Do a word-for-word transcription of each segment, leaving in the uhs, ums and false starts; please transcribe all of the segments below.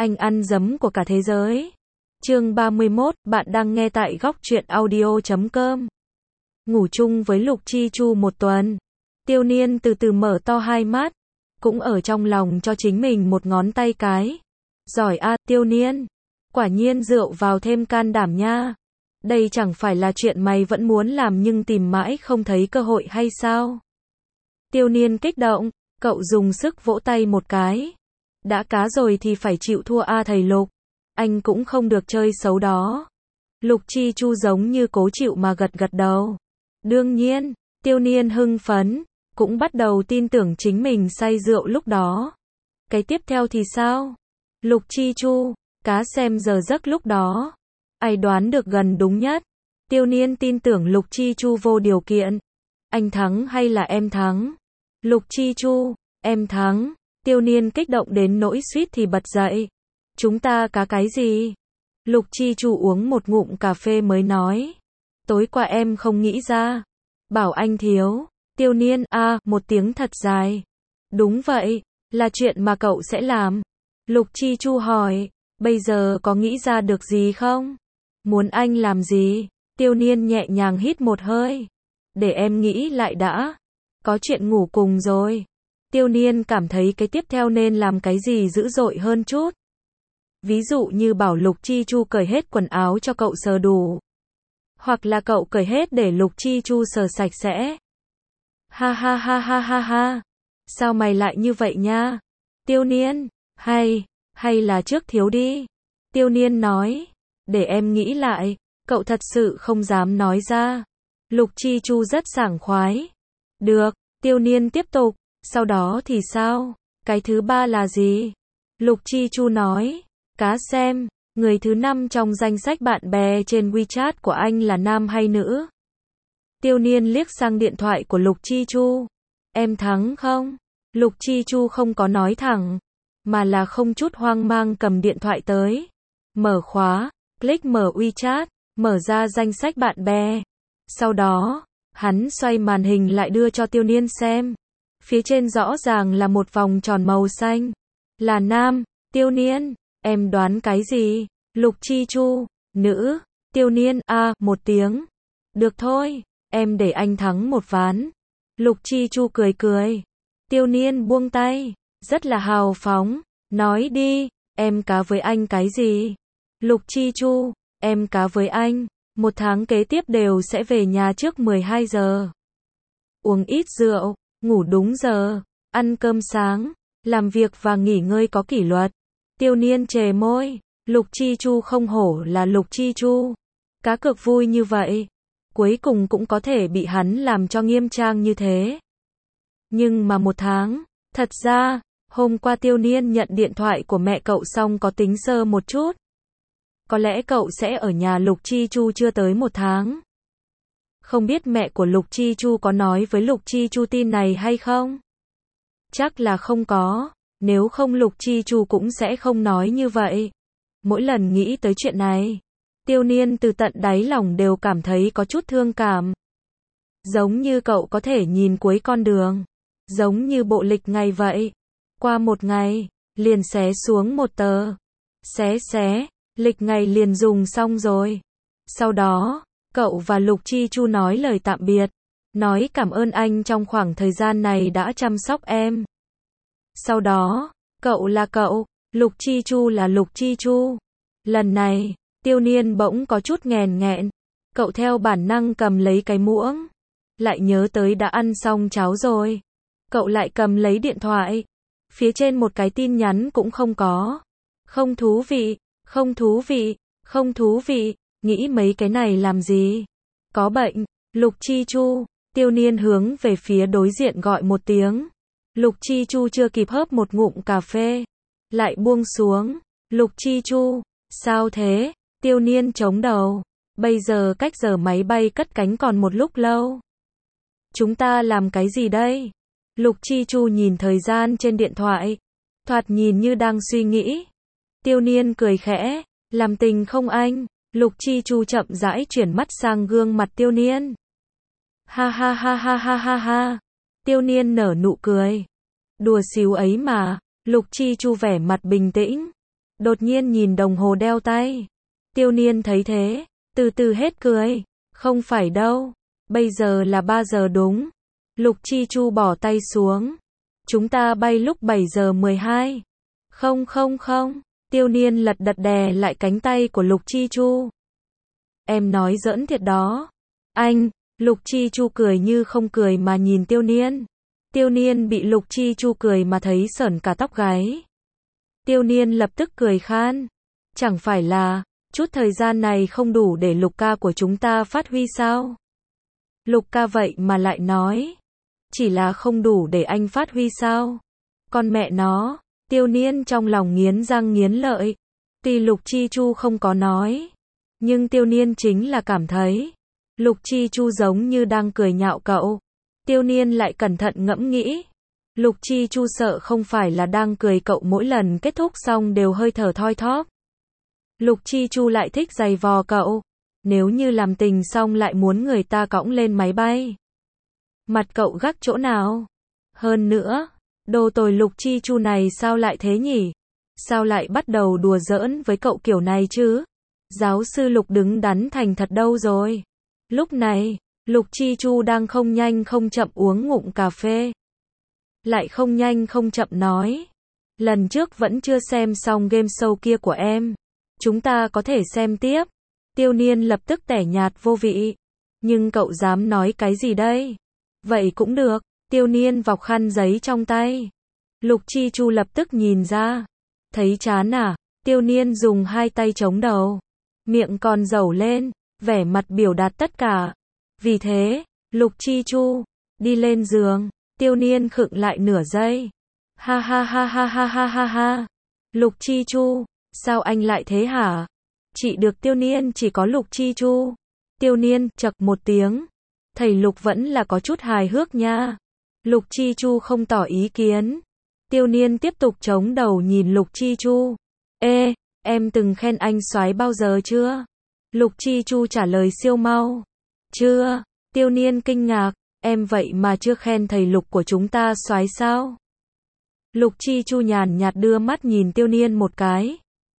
anh ăn dấm của cả thế giới. Chương ba mươi mốt, bạn đang nghe tại góc truyện audio chấm com. Ngủ chung với Lục Chi Chu một tuần. Tiêu Niên từ từ mở to hai mắt, cũng ở trong lòng cho chính mình một ngón tay cái. Giỏi a, Tiêu Niên. Quả nhiên rượu vào thêm can đảm nha. Đây chẳng phải là chuyện mày vẫn muốn làm nhưng tìm mãi không thấy cơ hội hay sao? Tiêu Niên kích động, cậu dùng sức vỗ tay một cái. Đã cá rồi thì phải chịu thua a thầy Lục. Anh cũng không được chơi xấu đó. Lục Chi Chu giống như cố chịu mà gật gật đầu. Đương nhiên, Tiêu Niên hưng phấn, cũng bắt đầu tin tưởng chính mình say rượu lúc đó. Cái tiếp theo thì sao? Lục Chi Chu, cá xem giờ giấc lúc đó. Ai đoán được gần đúng nhất? Tiêu Niên tin tưởng Lục Chi Chu vô điều kiện. Anh thắng hay là em thắng? Lục Chi Chu, em thắng. Tiêu Niên kích động đến nỗi suýt thì bật dậy. Chúng ta cá cái gì? Lục Chi Chu uống một ngụm cà phê mới nói. Tối qua em không nghĩ ra. Bảo anh thiếu. Tiêu Niên a à, một tiếng thật dài. Đúng vậy, là chuyện mà cậu sẽ làm. Lục Chi Chu hỏi, bây giờ có nghĩ ra được gì không? Muốn anh làm gì? Tiêu Niên nhẹ nhàng hít một hơi. Để em nghĩ lại đã. Có chuyện ngủ cùng rồi. Tiêu Niên cảm thấy cái tiếp theo nên làm cái gì dữ dội hơn chút. Ví dụ như bảo Lục Chi Chu cởi hết quần áo cho cậu sờ đủ. Hoặc là cậu cởi hết để Lục Chi Chu sờ sạch sẽ. Ha ha ha ha ha ha. Sao mày lại như vậy nha? Tiêu Niên, hay, hay là trước thiếu đi. Tiêu Niên nói, để em nghĩ lại, cậu thật sự không dám nói ra. Lục Chi Chu rất sảng khoái. Được, Tiêu Niên tiếp tục, sau đó thì sao? Cái thứ ba là gì? Lục Chi Chu nói, cá xem, người thứ năm trong danh sách bạn bè trên WeChat của anh là nam hay nữ? Tiêu Niên liếc sang điện thoại của Lục Chi Chu. Em thắng không? Lục Chi Chu không có nói thẳng, mà là không chút hoang mang cầm điện thoại tới. Mở khóa, click mở WeChat, mở ra danh sách bạn bè. Sau đó, hắn xoay màn hình lại đưa cho Tiêu Niên xem. Phía trên rõ ràng là một vòng tròn màu xanh. Là nam. Tiêu Niên, em đoán cái gì? Lục Chi Chu, nữ. Tiêu Niên, a à, một tiếng. Được thôi, em để anh thắng một ván. Lục Chi Chu cười cười. Tiêu Niên buông tay, rất là hào phóng. Nói đi, em cá với anh cái gì? Lục Chi Chu, em cá với anh. Một tháng kế tiếp đều sẽ về nhà trước mười hai giờ. Uống ít rượu, ngủ đúng giờ, ăn cơm sáng, làm việc và nghỉ ngơi có kỷ luật. Tiêu Niên chề môi. Lục Chi Chu không hổ là Lục Chi Chu. Cá cược vui như vậy. Cuối cùng cũng có thể bị hắn làm cho nghiêm trang như thế. Nhưng mà một tháng, thật ra, hôm qua Tiêu Niên nhận điện thoại của mẹ cậu xong có tính sơ một chút. Có lẽ cậu sẽ ở nhà Lục Chi Chu chưa tới một tháng. Không biết mẹ của Lục Chi Chu có nói với Lục Chi Chu tin này hay không? Chắc là không có, nếu không Lục Chi Chu cũng sẽ không nói như vậy. Mỗi lần nghĩ tới chuyện này, Tiêu Niên từ tận đáy lòng đều cảm thấy có chút thương cảm. Giống như cậu có thể nhìn cuối con đường, giống như bộ lịch ngày vậy. Qua một ngày, liền xé xuống một tờ. Xé xé, lịch ngày liền dùng xong rồi. Sau đó, cậu và Lục Chi Chu nói lời tạm biệt. Nói cảm ơn anh trong khoảng thời gian này đã chăm sóc em. Sau đó, cậu là cậu, Lục Chi Chu là Lục Chi Chu. Lần này, Tiêu Niên bỗng có chút nghèn nghẹn. Cậu theo bản năng cầm lấy cái muỗng. Lại nhớ tới đã ăn xong cháo rồi. Cậu lại cầm lấy điện thoại. Phía trên một cái tin nhắn cũng không có. Không thú vị, không thú vị, không thú vị. Nghĩ mấy cái này làm gì? Có bệnh. Lục Chi Chu. Tiêu Niên hướng về phía đối diện gọi một tiếng. Lục Chi Chu chưa kịp hớp một ngụm cà phê, lại buông xuống. Lục Chi Chu, sao thế? Tiêu Niên chống đầu. Bây giờ cách giờ máy bay cất cánh còn một lúc lâu. Chúng ta làm cái gì đây? Lục Chi Chu nhìn thời gian trên điện thoại, thoạt nhìn như đang suy nghĩ. Tiêu Niên cười khẽ, làm tình không anh? Lục Chi Chu chậm rãi chuyển mắt sang gương mặt Tiêu Niên. Ha ha ha ha ha ha ha. Tiêu Niên nở nụ cười. Đùa xíu ấy mà. Lục Chi Chu vẻ mặt bình tĩnh. đột nhiên nhìn đồng hồ đeo tay. Tiêu Niên thấy thế, từ từ hết cười. Không phải đâu, bây giờ là ba giờ đúng. Lục Chi Chu bỏ tay xuống. Chúng ta bay lúc bảy giờ mười hai. Không không không, Tiêu Niên lật đật đè lại cánh tay của Lục Chi Chu. Em nói giỡn thiệt đó. Anh, Lục Chi Chu cười như không cười mà nhìn Tiêu Niên. Tiêu Niên bị Lục Chi Chu cười mà thấy sởn cả tóc gáy. Tiêu Niên lập tức cười khan. Chẳng phải là, chút thời gian này không đủ để Lục ca của chúng ta phát huy sao? Lục ca vậy mà lại nói. Chỉ là không đủ để anh phát huy sao? Con mẹ nó, Tiêu Niên trong lòng nghiến răng nghiến lợi. Tuy Lục Chi Chu không có nói, nhưng Tiêu Niên chính là cảm thấy Lục Chi Chu giống như đang cười nhạo cậu. Tiêu Niên lại cẩn thận ngẫm nghĩ. Lục Chi Chu sợ không phải là đang cười cậu mỗi lần kết thúc xong đều hơi thở thoi thóp. Lục Chi Chu lại thích giày vò cậu. Nếu như làm tình xong lại muốn người ta cõng lên máy bay. Mặt cậu gác chỗ nào? Hơn nữa, đồ tồi Lục Chi Chu này sao lại thế nhỉ? Sao lại bắt đầu đùa giỡn với cậu kiểu này chứ? Giáo sư Lục đứng đắn thành thật đâu rồi? Lúc này, Lục Chi Chu đang không nhanh không chậm uống ngụm cà phê. Lại không nhanh không chậm nói. Lần trước vẫn chưa xem xong game show kia của em. Chúng ta có thể xem tiếp. Tiêu Niên lập tức tẻ nhạt vô vị. Nhưng cậu dám nói cái gì đây? Vậy cũng được. Tiêu Niên vọc khăn giấy trong tay. Lục Chi Chu lập tức nhìn ra. Thấy chán à? Tiêu Niên dùng hai tay chống đầu. Miệng còn dẩu lên. Vẻ mặt biểu đạt tất cả. Vì thế, Lục Chi Chu đi lên giường. Tiêu Niên khựng lại nửa giây. Ha ha ha ha ha ha ha ha. Lục Chi Chu, sao anh lại thế hả? Chị được Tiêu Niên chỉ có Lục Chi Chu. Tiêu Niên chậc một tiếng. Thầy Lục vẫn là có chút hài hước nha. Lục Chi Chu không tỏ ý kiến. Tiêu Niên tiếp tục chống đầu nhìn Lục Chi Chu. Ê, em từng khen anh soái bao giờ chưa? Lục Chi Chu trả lời siêu mau. Chưa. Tiêu Niên kinh ngạc. Em vậy mà chưa khen thầy Lục của chúng ta soái sao? Lục Chi Chu nhàn nhạt đưa mắt nhìn Tiêu Niên một cái.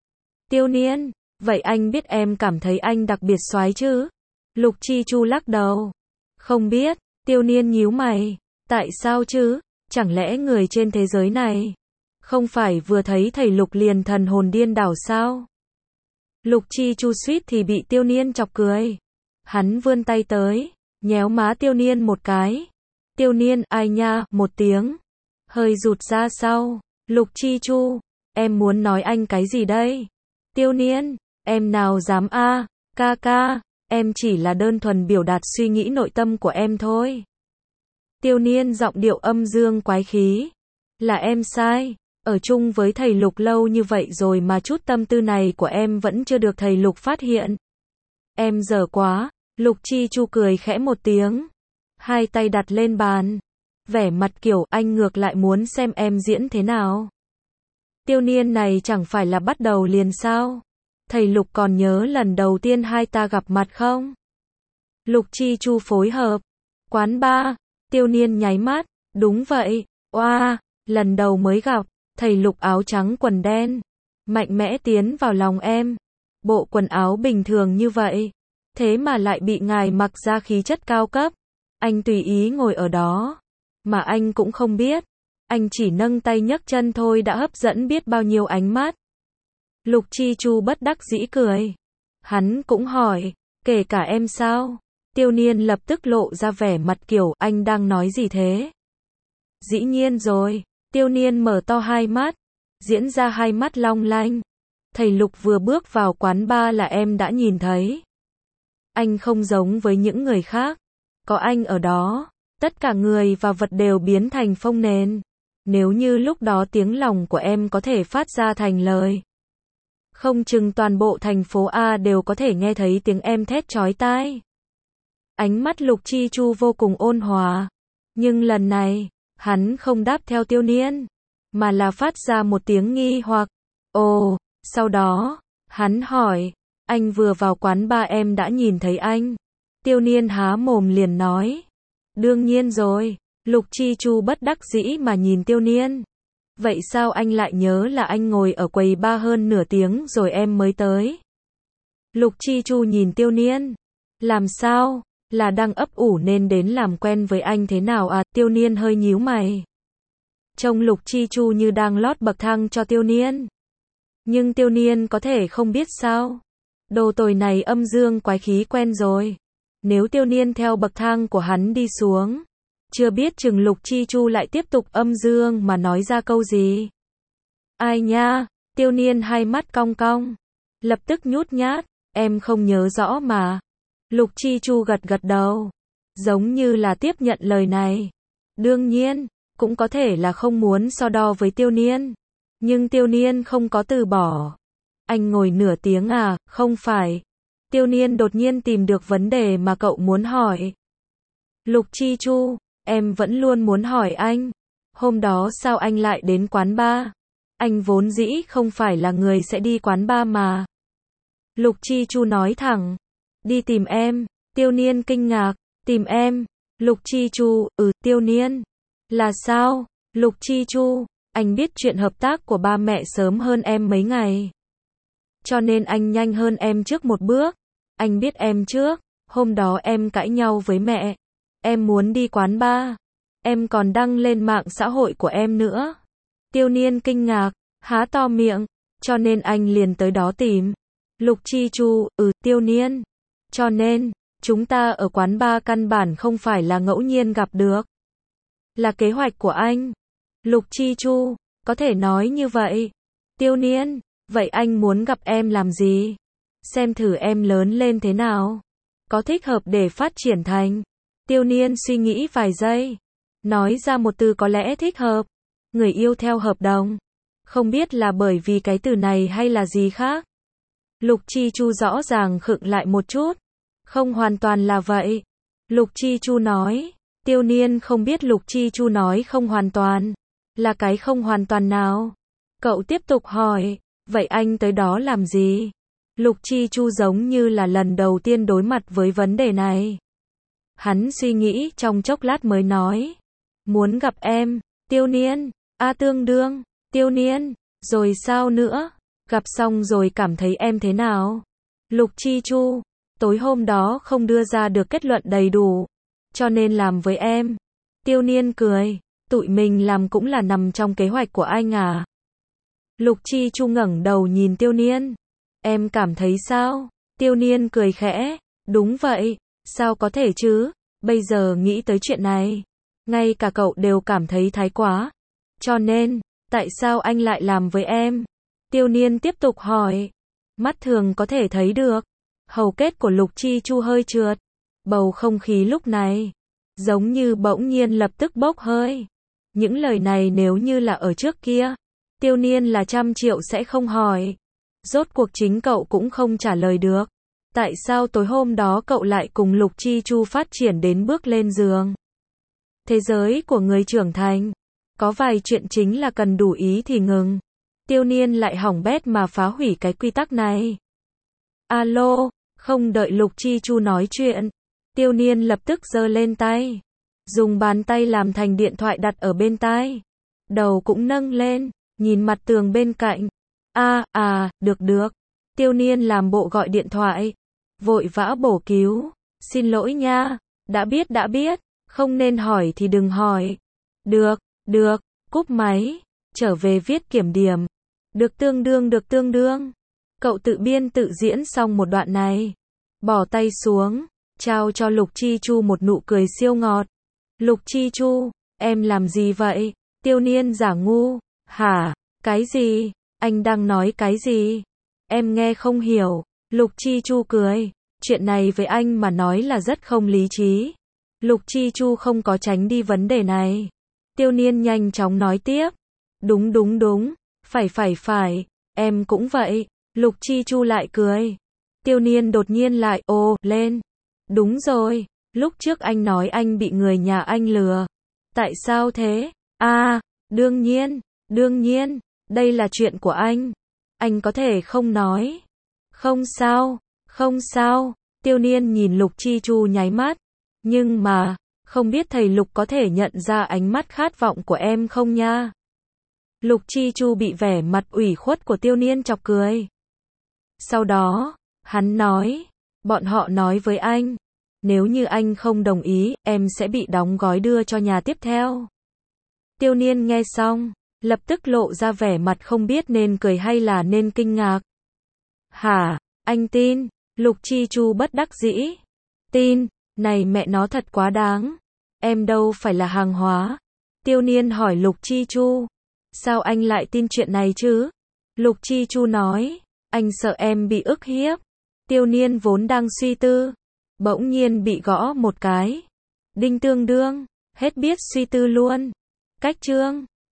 Tiêu Niên, vậy anh biết em cảm thấy anh đặc biệt soái chứ? Lục Chi Chu lắc đầu. Không biết. Tiêu Niên nhíu mày. Tại sao chứ? Chẳng lẽ người trên thế giới này không phải vừa thấy thầy Lục liền thần hồn điên đảo sao? Lục Chi Chu suýt thì bị Tiêu Niên chọc cười. Hắn vươn tay tới, nhéo má Tiêu Niên một cái. Tiêu Niên ai nha một tiếng, hơi rụt ra sau. Lục Chi Chu, em muốn nói anh cái gì đây? Tiêu Niên, em nào dám a, à, ca ca, em chỉ là đơn thuần biểu đạt suy nghĩ nội tâm của em thôi. Tiêu Niên giọng điệu âm dương quái khí. Là em sai, ở chung với thầy Lục lâu như vậy rồi mà chút tâm tư này của em vẫn chưa được thầy Lục phát hiện. Em dở quá. Lục Chi Chu cười khẽ một tiếng. Hai tay đặt lên bàn. Vẻ mặt kiểu anh ngược lại muốn xem em diễn thế nào. Tiêu Niên này chẳng phải là bắt đầu liền sao? Thầy Lục còn nhớ lần đầu tiên hai ta gặp mặt không? Lục Chi Chu phối hợp. Quán bar. Tiêu Niên nháy mắt. Đúng vậy. Oa, lần đầu mới gặp. Thầy Lục áo trắng quần đen. Mạnh mẽ tiến vào lòng em. Bộ quần áo bình thường như vậy. Thế mà lại bị ngài mặc ra khí chất cao cấp. Anh tùy ý ngồi ở đó. Mà anh cũng không biết. Anh chỉ nâng tay nhấc chân thôi đã hấp dẫn biết bao nhiêu ánh mắt. Lục Chi Chu bất đắc dĩ cười. Hắn cũng hỏi. Kể cả em sao? Tiêu Niên lập tức lộ ra vẻ mặt kiểu anh đang nói gì thế? Dĩ nhiên rồi. Tiêu Niên mở to hai mắt. Diễn ra hai mắt long lanh. Thầy Lục vừa bước vào quán bar là em đã nhìn thấy. Anh không giống với những người khác. Có anh ở đó, tất cả người và vật đều biến thành phông nền. Nếu như lúc đó tiếng lòng của em có thể phát ra thành lời, không chừng toàn bộ thành phố A đều có thể nghe thấy tiếng em thét chói tai. Ánh mắt Lục Chi Chu vô cùng ôn hòa. Nhưng lần này, hắn không đáp theo Tiêu Niên, mà là phát ra một tiếng nghi hoặc. Ồ, sau đó, hắn hỏi. Anh vừa vào quán bar em đã nhìn thấy anh. Tiêu Niên há mồm liền nói. Đương nhiên rồi. Lục Chi Chu bất đắc dĩ mà nhìn Tiêu Niên. Vậy sao anh lại nhớ là anh ngồi ở quầy ba hơn nửa tiếng rồi em mới tới? Lục Chi Chu nhìn Tiêu Niên. Làm sao? Là đang ấp ủ nên đến làm quen với anh thế nào à? Tiêu Niên hơi nhíu mày. Trông Lục Chi Chu như đang lót bậc thang cho Tiêu Niên. Nhưng Tiêu Niên có thể không biết sao? Đồ tồi này âm dương quái khí quen rồi. Nếu Tiêu Niên theo bậc thang của hắn đi xuống, chưa biết chừng Lục Chi Chu lại tiếp tục âm dương mà nói ra câu gì. Ai nha? Tiêu Niên hai mắt cong cong, lập tức nhút nhát, em không nhớ rõ mà. Lục Chi Chu gật gật đầu, giống như là tiếp nhận lời này. Đương nhiên, cũng có thể là không muốn so đo với Tiêu Niên. Nhưng Tiêu Niên không có từ bỏ. Anh ngồi nửa tiếng à? Không phải. Tiêu Niên đột nhiên tìm được vấn đề mà cậu muốn hỏi. Lục Chi Chu, em vẫn luôn muốn hỏi anh. Hôm đó sao anh lại đến quán bar? Anh vốn dĩ không phải là người sẽ đi quán bar mà. Lục Chi Chu nói thẳng. Đi tìm em. Tiêu Niên kinh ngạc. Tìm em. Lục Chi Chu, ừ, Tiêu Niên. Là sao? Lục Chi Chu, anh biết chuyện hợp tác của ba mẹ sớm hơn em mấy ngày. Cho nên anh nhanh hơn em trước một bước. Anh biết em trước. Hôm đó em cãi nhau với mẹ. Em muốn đi quán bar. Em còn đăng lên mạng xã hội của em nữa. Tiêu Niên kinh ngạc, há to miệng. Cho nên anh liền tới đó tìm. Lục Chi Chu, ừ, Tiêu Niên. Cho nên, chúng ta ở quán bar căn bản không phải là ngẫu nhiên gặp được. Là kế hoạch của anh. Lục Chi Chu, có thể nói như vậy. Tiêu Niên, vậy anh muốn gặp em làm gì? Xem thử em lớn lên thế nào. Có thích hợp để phát triển thành. Tiêu Niên suy nghĩ vài giây. Nói ra một từ có lẽ thích hợp. Người yêu theo hợp đồng. Không biết là bởi vì cái từ này hay là gì khác. Lục Chi Chu rõ ràng khựng lại một chút. Không hoàn toàn là vậy. Lục Chi Chu nói. Tiêu Niên không biết Lục Chi Chu nói không hoàn toàn. Là cái không hoàn toàn nào? Cậu tiếp tục hỏi. Vậy anh tới đó làm gì? Lục Chi Chu giống như là lần đầu tiên đối mặt với vấn đề này. Hắn suy nghĩ trong chốc lát mới nói. Muốn gặp em. Tiêu Niên. A tương đương. Tiêu Niên. Rồi sao nữa? Gặp xong rồi cảm thấy em thế nào? Lục Chi Chu. Tối hôm đó không đưa ra được kết luận đầy đủ. Cho nên làm với em. Tiêu Niên cười. Tụi mình làm cũng là nằm trong kế hoạch của anh à? Lục Chi Chu ngẩng đầu nhìn Tiêu Niên. Em cảm thấy sao? Tiêu Niên cười khẽ. Đúng vậy. Sao có thể chứ? Bây giờ nghĩ tới chuyện này. Ngay cả cậu đều cảm thấy thái quá. Cho nên, tại sao anh lại làm với em? Tiêu Niên tiếp tục hỏi. Mắt thường có thể thấy được. Hầu kết của Lục Chi Chu hơi trượt. Bầu không khí lúc này, giống như bỗng nhiên lập tức bốc hơi. Những lời này nếu như là ở trước kia, Tiêu Niên là trăm triệu sẽ không hỏi. Rốt cuộc chính cậu cũng không trả lời được. Tại sao tối hôm đó cậu lại cùng Lục Chi Chu phát triển đến bước lên giường? Thế giới của người trưởng thành, có vài chuyện chính là cần đủ ý thì ngừng. Tiêu Niên lại hỏng bét mà phá hủy cái quy tắc này. Alo, không đợi Lục Chi Chu nói chuyện. Tiêu Niên lập tức giơ lên tay. Dùng bàn tay làm thành điện thoại đặt ở bên tai. Đầu cũng nâng lên, nhìn mặt tường bên cạnh. À, à, được được. Tiêu Niên làm bộ gọi điện thoại. Vội vã bổ cứu. Xin lỗi nha. Đã biết đã biết. Không nên hỏi thì đừng hỏi. Được, được. Cúp máy. Trở về viết kiểm điểm. Được tương đương được tương đương. Cậu tự biên tự diễn xong một đoạn này. Bỏ tay xuống. Trao cho Lục Chi Chu một nụ cười siêu ngọt. Lục Chi Chu, em làm gì vậy? Tiêu Niên giả ngu. Hả? Cái gì? Anh đang nói cái gì? Em nghe không hiểu. Lục Chi Chu cười. Chuyện này với anh mà nói là rất không lý trí. Lục Chi Chu không có tránh đi vấn đề này. Tiêu Niên nhanh chóng nói tiếp. Đúng đúng đúng. Phải phải phải. Em cũng vậy. Lục Chi Chu lại cười. Tiêu Niên đột nhiên lại ồ lên. Đúng rồi. Lúc trước anh nói anh bị người nhà anh lừa. Tại sao thế? À, đương nhiên. Đương nhiên. Đây là chuyện của anh. Anh có thể không nói. Không sao. Không sao. Tiêu Niên nhìn Lục Chi Chu nháy mắt. Nhưng mà, không biết thầy Lục có thể nhận ra ánh mắt khát vọng của em không nha? Lục Chi Chu bị vẻ mặt ủy khuất của Tiêu Niên chọc cười. Sau đó, hắn nói, bọn họ nói với anh, nếu như anh không đồng ý, em sẽ bị đóng gói đưa cho nhà tiếp theo. Tiêu Niên nghe xong, lập tức lộ ra vẻ mặt không biết nên cười hay là nên kinh ngạc. Hả, anh tin? Lục Chi Chu bất đắc dĩ. Tin, này mẹ nó thật quá đáng. Em đâu phải là hàng hóa. Tiêu Niên hỏi Lục Chi Chu. Sao anh lại tin chuyện này chứ? Lục Chi Chu nói, anh sợ em bị ức hiếp. Tiêu Niên vốn đang suy tư, bỗng nhiên bị gõ một cái. Đinh tương đương, hết biết suy tư luôn. Cách chương